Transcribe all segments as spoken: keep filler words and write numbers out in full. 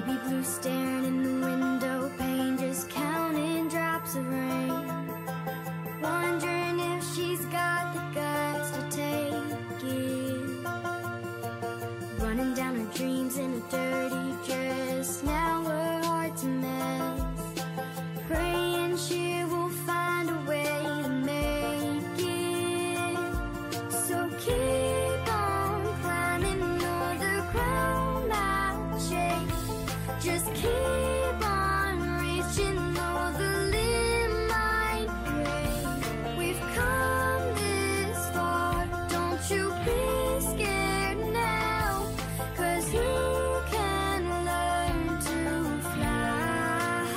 baby blue staring in the window pane, just counting drops of rain, wondering if she's got the guts to take it. Running down her dreams in a dirty dress, now her heart's a mess, praying she will find a way to make it. So keep on climbing, all the ground might shake, just keep on reaching, all the limb might break. We've come this far, don't you be scared now, 'cause you can learn to fly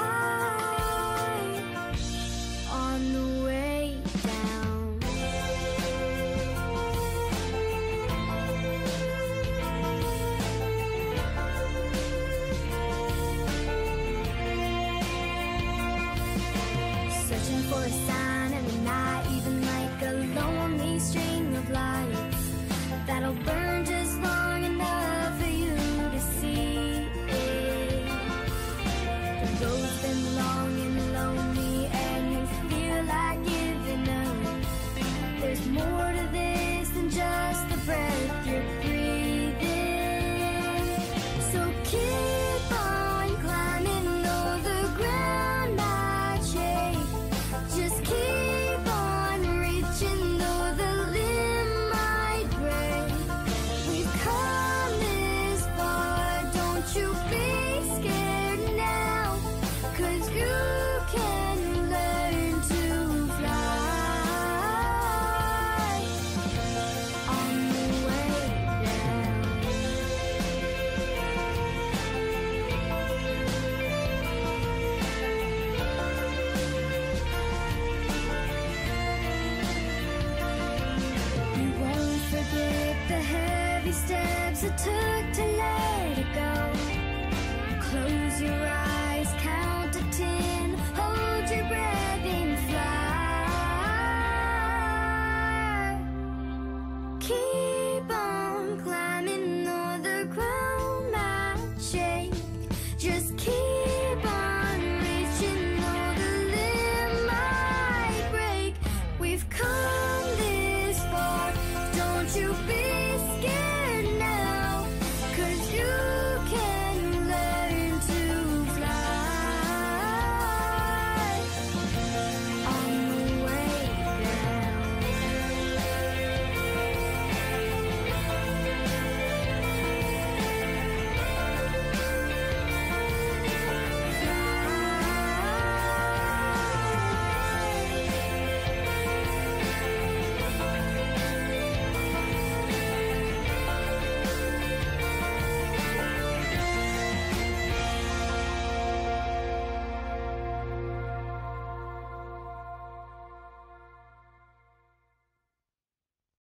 on the way down. Searching for a sign in the night, even like a lonely string of lights that'll burn